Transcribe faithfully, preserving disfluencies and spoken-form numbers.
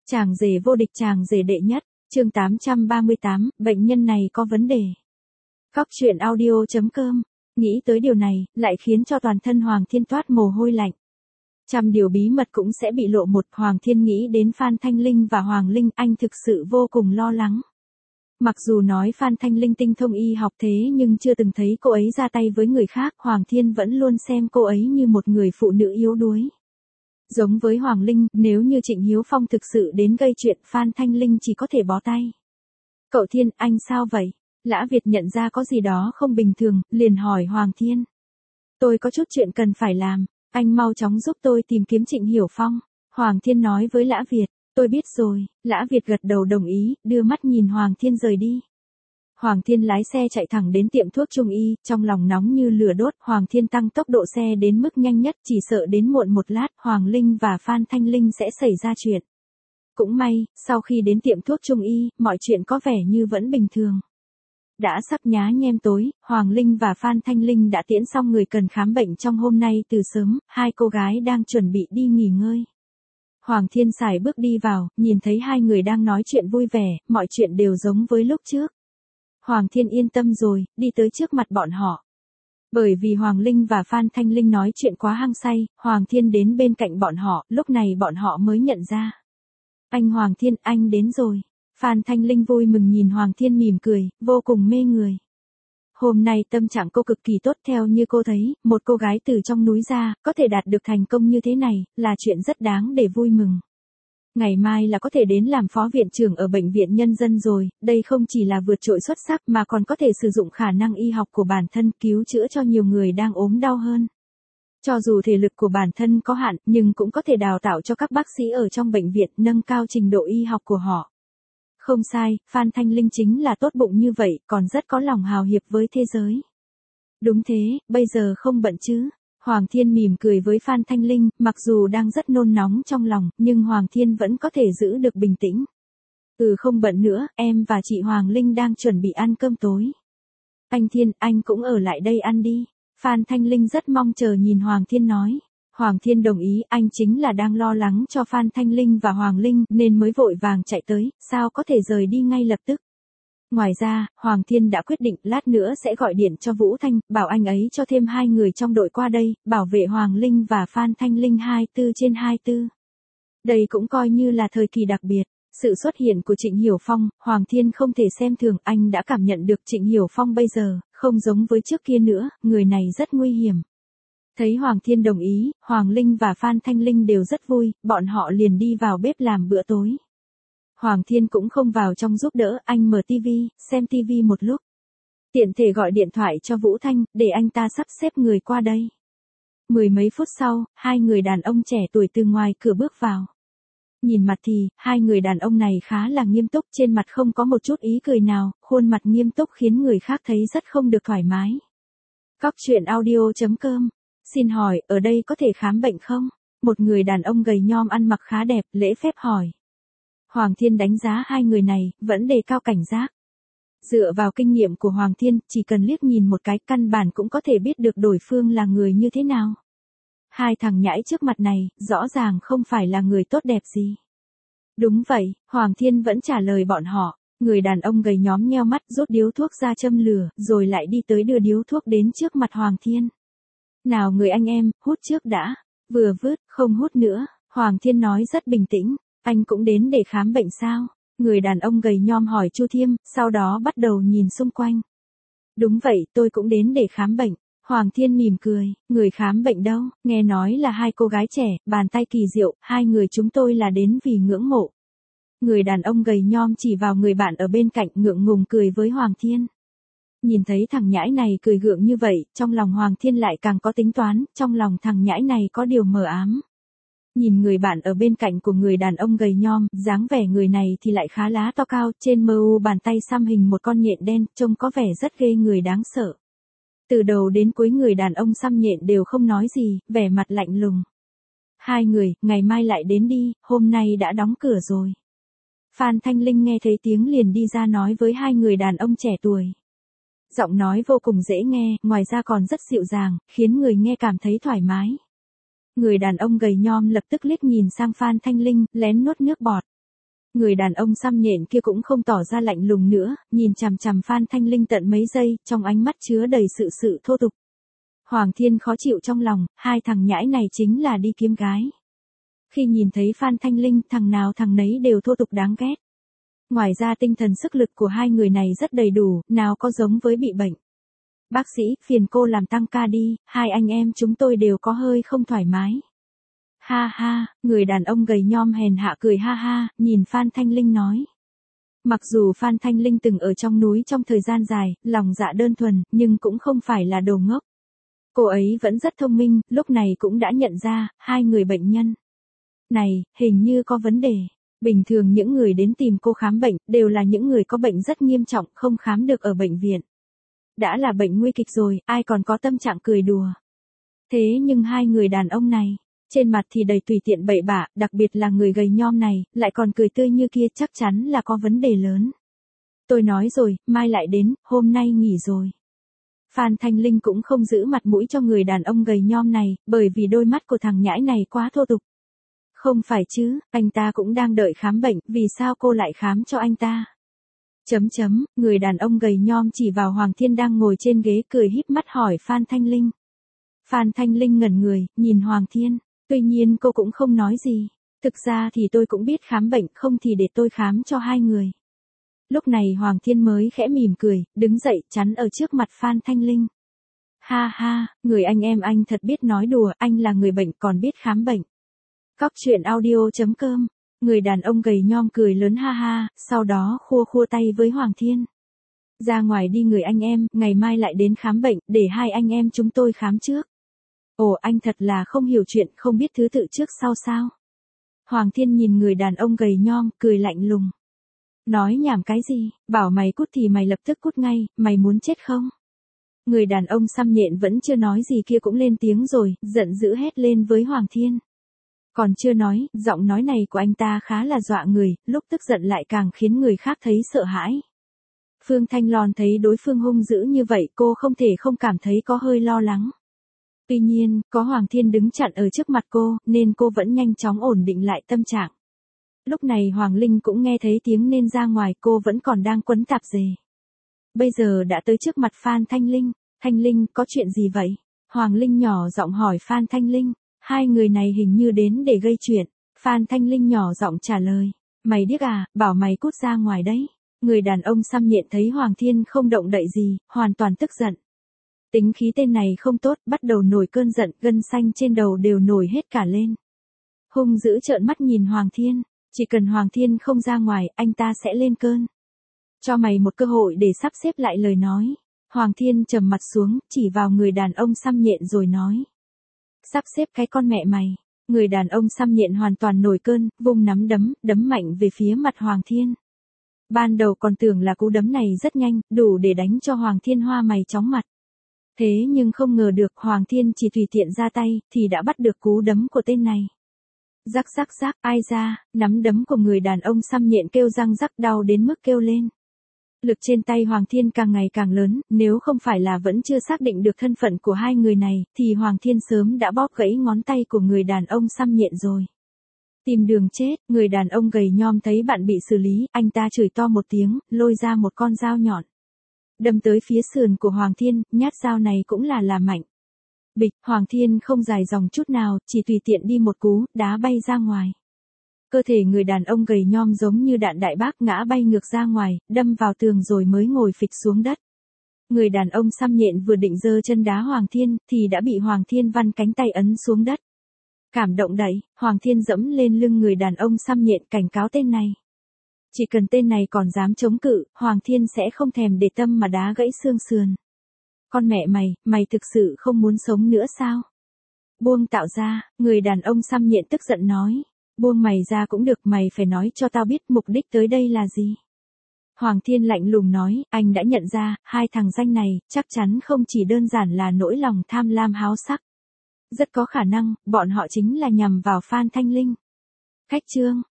Chàng rể vô địch, chàng rể đệ nhất, chương tám trăm ba mươi tám, bệnh nhân này có vấn đề. Cóc truyện audio chấm com, nghĩ tới điều này, lại khiến cho toàn thân Hoàng Thiên toát mồ hôi lạnh. Trăm điều bí mật cũng sẽ bị lộ một. Hoàng Thiên nghĩ đến Phan Thanh Linh và Hoàng Linh, anh thực sự vô cùng lo lắng. Mặc dù nói Phan Thanh Linh tinh thông y học thế nhưng chưa từng thấy cô ấy ra tay với người khác, Hoàng Thiên vẫn luôn xem cô ấy như một người phụ nữ yếu đuối. Giống với Hoàng Linh, nếu như Trịnh Hiếu Phong thực sự đến gây chuyện, Phan Thanh Linh chỉ có thể bó tay. Cậu Thiên, anh sao vậy? Lã Việt nhận ra có gì đó không bình thường, liền hỏi Hoàng Thiên. Tôi có chút chuyện cần phải làm, anh mau chóng giúp tôi tìm kiếm Trịnh Hiểu Phong. Hoàng Thiên nói với Lã Việt, tôi biết rồi. Lã Việt gật đầu đồng ý, đưa mắt nhìn Hoàng Thiên rời đi. Hoàng Thiên lái xe chạy thẳng đến tiệm thuốc Trung Y, trong lòng nóng như lửa đốt. Hoàng Thiên tăng tốc độ xe đến mức nhanh nhất, chỉ sợ đến muộn một lát, Hoàng Linh và Phan Thanh Linh sẽ xảy ra chuyện. Cũng may, sau khi đến tiệm thuốc Trung Y, mọi chuyện có vẻ như vẫn bình thường. Đã sắp nhá nhem tối, Hoàng Linh và Phan Thanh Linh đã tiễn xong người cần khám bệnh trong hôm nay từ sớm, hai cô gái đang chuẩn bị đi nghỉ ngơi. Hoàng Thiên sải bước đi vào, nhìn thấy hai người đang nói chuyện vui vẻ, mọi chuyện đều giống với lúc trước. Hoàng Thiên yên tâm rồi, đi tới trước mặt bọn họ. Bởi vì Hoàng Linh và Phan Thanh Linh nói chuyện quá hăng say, Hoàng Thiên đến bên cạnh bọn họ, lúc này bọn họ mới nhận ra. Anh Hoàng Thiên, anh đến rồi. Phan Thanh Linh vui mừng nhìn Hoàng Thiên mỉm cười, vô cùng mê người. Hôm nay tâm trạng cô cực kỳ tốt, theo như cô thấy, một cô gái từ trong núi ra, có thể đạt được thành công như thế này, là chuyện rất đáng để vui mừng. Ngày mai là có thể đến làm phó viện trưởng ở bệnh viện nhân dân rồi, đây không chỉ là vượt trội xuất sắc mà còn có thể sử dụng khả năng y học của bản thân cứu chữa cho nhiều người đang ốm đau hơn. Cho dù thể lực của bản thân có hạn, nhưng cũng có thể đào tạo cho các bác sĩ ở trong bệnh viện nâng cao trình độ y học của họ. Không sai, Phan Thanh Linh chính là tốt bụng như vậy, còn rất có lòng hào hiệp với thế giới. Đúng thế, bây giờ không bận chứ? Hoàng Thiên mỉm cười với Phan Thanh Linh, mặc dù đang rất nôn nóng trong lòng, nhưng Hoàng Thiên vẫn có thể giữ được bình tĩnh. Ừ, không bận nữa, em và chị Hoàng Linh đang chuẩn bị ăn cơm tối. Anh Thiên, anh cũng ở lại đây ăn đi. Phan Thanh Linh rất mong chờ nhìn Hoàng Thiên nói. Hoàng Thiên đồng ý, anh chính là đang lo lắng cho Phan Thanh Linh và Hoàng Linh nên mới vội vàng chạy tới, sao có thể rời đi ngay lập tức. Ngoài ra, Hoàng Thiên đã quyết định lát nữa sẽ gọi điện cho Vũ Thanh, bảo anh ấy cho thêm hai người trong đội qua đây, bảo vệ Hoàng Linh và Phan Thanh Linh hai mươi bốn trên hai mươi bốn. Đây cũng coi như là thời kỳ đặc biệt. Sự xuất hiện của Trịnh Hiểu Phong, Hoàng Thiên không thể xem thường, anh đã cảm nhận được Trịnh Hiểu Phong bây giờ, không giống với trước kia nữa, người này rất nguy hiểm. Thấy Hoàng Thiên đồng ý, Hoàng Linh và Phan Thanh Linh đều rất vui, bọn họ liền đi vào bếp làm bữa tối. Hoàng Thiên cũng không vào trong giúp đỡ, anh mở tivi, xem tivi một lúc. Tiện thể gọi điện thoại cho Vũ Thanh, để anh ta sắp xếp người qua đây. Mười mấy phút sau, hai người đàn ông trẻ tuổi từ ngoài cửa bước vào. Nhìn mặt thì, hai người đàn ông này khá là nghiêm túc, trên mặt không có một chút ý cười nào, khuôn mặt nghiêm túc khiến người khác thấy rất không được thoải mái. Cóc truyện audio chấm com. Xin hỏi, ở đây có thể khám bệnh không? Một người đàn ông gầy nhom ăn mặc khá đẹp, lễ phép hỏi. Hoàng Thiên đánh giá hai người này, vẫn đề cao cảnh giác. Dựa vào kinh nghiệm của Hoàng Thiên, chỉ cần liếc nhìn một cái căn bản cũng có thể biết được đối phương là người như thế nào. Hai thằng nhãi trước mặt này, rõ ràng không phải là người tốt đẹp gì. Đúng vậy, Hoàng Thiên vẫn trả lời bọn họ. Người đàn ông gầy nhóm nheo mắt, rút điếu thuốc ra châm lửa, rồi lại đi tới đưa điếu thuốc đến trước mặt Hoàng Thiên. Nào người anh em, hút trước đã. Vừa vứt, không hút nữa. Hoàng Thiên nói rất bình tĩnh. Anh cũng đến để khám bệnh sao? Người đàn ông gầy nhom hỏi Chu Thiêm, sau đó bắt đầu nhìn xung quanh. Đúng vậy, tôi cũng đến để khám bệnh. Hoàng Thiên mỉm cười, người khám bệnh đâu? Nghe nói là hai cô gái trẻ, bàn tay kỳ diệu, hai người chúng tôi là đến vì ngưỡng mộ. Người đàn ông gầy nhom chỉ vào người bạn ở bên cạnh, ngượng ngùng cười với Hoàng Thiên. Nhìn thấy thằng nhãi này cười gượng như vậy, trong lòng Hoàng Thiên lại càng có tính toán, trong lòng thằng nhãi này có điều mờ ám. Nhìn người bạn ở bên cạnh của người đàn ông gầy nhom, dáng vẻ người này thì lại khá lá to cao, trên mờ u bàn tay xăm hình một con nhện đen, trông có vẻ rất ghê người đáng sợ. Từ đầu đến cuối người đàn ông xăm nhện đều không nói gì, vẻ mặt lạnh lùng. Hai người, ngày mai lại đến đi, hôm nay đã đóng cửa rồi. Phan Thanh Linh nghe thấy tiếng liền đi ra nói với hai người đàn ông trẻ tuổi. Giọng nói vô cùng dễ nghe, ngoài ra còn rất dịu dàng, khiến người nghe cảm thấy thoải mái. Người đàn ông gầy nhom lập tức liếc nhìn sang Phan Thanh Linh, lén nuốt nước bọt. Người đàn ông xăm nhện kia cũng không tỏ ra lạnh lùng nữa, nhìn chằm chằm Phan Thanh Linh tận mấy giây, trong ánh mắt chứa đầy sự sự thô tục. Hoàng Thiên khó chịu trong lòng, hai thằng nhãi này chính là đi kiếm gái. Khi nhìn thấy Phan Thanh Linh, thằng nào thằng nấy đều thô tục đáng ghét. Ngoài ra tinh thần sức lực của hai người này rất đầy đủ, nào có giống với bị bệnh. Bác sĩ, phiền cô làm tăng ca đi, hai anh em chúng tôi đều có hơi không thoải mái. Ha ha, người đàn ông gầy nhom hèn hạ cười ha ha, nhìn Phan Thanh Linh nói. Mặc dù Phan Thanh Linh từng ở trong núi trong thời gian dài, lòng dạ đơn thuần, nhưng cũng không phải là đồ ngốc. Cô ấy vẫn rất thông minh, lúc này cũng đã nhận ra, hai người bệnh nhân này, hình như có vấn đề. Bình thường những người đến tìm cô khám bệnh, đều là những người có bệnh rất nghiêm trọng, không khám được ở bệnh viện. Đã là bệnh nguy kịch rồi, ai còn có tâm trạng cười đùa. Thế nhưng hai người đàn ông này, trên mặt thì đầy tùy tiện bậy bạ, đặc biệt là người gầy nhom này, lại còn cười tươi như kia, chắc chắn là có vấn đề lớn. Tôi nói rồi, mai lại đến, hôm nay nghỉ rồi. Phan Thanh Linh cũng không giữ mặt mũi cho người đàn ông gầy nhom này, bởi vì đôi mắt của thằng nhãi này quá thô tục. Không phải chứ, anh ta cũng đang đợi khám bệnh, vì sao cô lại khám cho anh ta? Chấm chấm, người đàn ông gầy nhom chỉ vào Hoàng Thiên đang ngồi trên ghế cười híp mắt hỏi Phan Thanh Linh. Phan Thanh Linh ngẩn người, nhìn Hoàng Thiên, tuy nhiên cô cũng không nói gì. Thực ra thì tôi cũng biết khám bệnh, không thì để tôi khám cho hai người. Lúc này Hoàng Thiên mới khẽ mỉm cười, đứng dậy chắn ở trước mặt Phan Thanh Linh. Ha ha, người anh em anh thật biết nói đùa, anh là người bệnh còn biết khám bệnh. Cóc truyện audio chấm com, người đàn ông gầy nhom cười lớn ha ha, sau đó khua khua tay với Hoàng Thiên. Ra ngoài đi người anh em, ngày mai lại đến khám bệnh, để hai anh em chúng tôi khám trước. Ồ, anh thật là không hiểu chuyện, không biết thứ tự trước sau sao. Hoàng Thiên nhìn người đàn ông gầy nhom, cười lạnh lùng. Nói nhảm cái gì, bảo mày cút thì mày lập tức cút ngay, mày muốn chết không? Người đàn ông xăm nhện vẫn chưa nói gì kia cũng lên tiếng rồi, giận dữ hét lên với Hoàng Thiên. Còn chưa nói, giọng nói này của anh ta khá là dọa người, lúc tức giận lại càng khiến người khác thấy sợ hãi. Phương Thanh Loan thấy đối phương hung dữ như vậy, cô không thể không cảm thấy có hơi lo lắng. Tuy nhiên, có Hoàng Thiên đứng chặn ở trước mặt cô, nên cô vẫn nhanh chóng ổn định lại tâm trạng. Lúc này Hoàng Linh cũng nghe thấy tiếng nên ra ngoài, cô vẫn còn đang quấn tạp dề. Bây giờ đã tới trước mặt Phan Thanh Linh. Thanh Linh, có chuyện gì vậy? Hoàng Linh nhỏ giọng hỏi Phan Thanh Linh. Hai người này hình như đến để gây chuyện. Phan Thanh Linh nhỏ giọng trả lời. Mày điếc à, bảo mày cút ra ngoài đấy. Người đàn ông xăm nhện thấy Hoàng Thiên không động đậy gì, hoàn toàn tức giận. Tính khí tên này không tốt, bắt đầu nổi cơn giận, gân xanh trên đầu đều nổi hết cả lên. Hung dữ trợn mắt nhìn Hoàng Thiên. Chỉ cần Hoàng Thiên không ra ngoài, anh ta sẽ lên cơn. Cho mày một cơ hội để sắp xếp lại lời nói. Hoàng Thiên trầm mặt xuống, chỉ vào người đàn ông xăm nhện rồi nói. Sắp xếp cái con mẹ mày. Người đàn ông xăm nhện hoàn toàn nổi cơn, vung nắm đấm, đấm mạnh về phía mặt Hoàng Thiên. Ban đầu còn tưởng là cú đấm này rất nhanh, đủ để đánh cho Hoàng Thiên hoa mày chóng mặt. Thế nhưng không ngờ được Hoàng Thiên chỉ tùy tiện ra tay, thì đã bắt được cú đấm của tên này. Rắc rắc rắc, ai ra, nắm đấm của người đàn ông xăm nhện kêu răng rắc đau đến mức kêu lên. Lực trên tay Hoàng Thiên càng ngày càng lớn, nếu không phải là vẫn chưa xác định được thân phận của hai người này, thì Hoàng Thiên sớm đã bóp gãy ngón tay của người đàn ông xăm nhện rồi. Tìm đường chết, người đàn ông gầy nhom thấy bạn bị xử lý, anh ta chửi to một tiếng, lôi ra một con dao nhọn. Đâm tới phía sườn của Hoàng Thiên, nhát dao này cũng là là mạnh. Bịch, Hoàng Thiên không dài dòng chút nào, chỉ tùy tiện đi một cú, đá bay ra ngoài. Cơ thể người đàn ông gầy nhom giống như đạn đại bác ngã bay ngược ra ngoài, đâm vào tường rồi mới ngồi phịch xuống đất. Người đàn ông xăm nhện vừa định giơ chân đá Hoàng Thiên, thì đã bị Hoàng Thiên văn cánh tay ấn xuống đất. Cảm động đẩy, Hoàng Thiên dẫm lên lưng người đàn ông xăm nhện cảnh cáo tên này. Chỉ cần tên này còn dám chống cự, Hoàng Thiên sẽ không thèm để tâm mà đá gãy xương sườn. Con mẹ mày, mày thực sự không muốn sống nữa sao? Buông tạo ra, người đàn ông xăm nhện tức giận nói. Buông mày ra cũng được, mày phải nói cho tao biết mục đích tới đây là gì. Hoàng Thiên lạnh lùng nói, anh đã nhận ra, hai thằng danh này, chắc chắn không chỉ đơn giản là nỗi lòng tham lam háo sắc. Rất có khả năng, bọn họ chính là nhằm vào Phan Thanh Linh. Khách trương,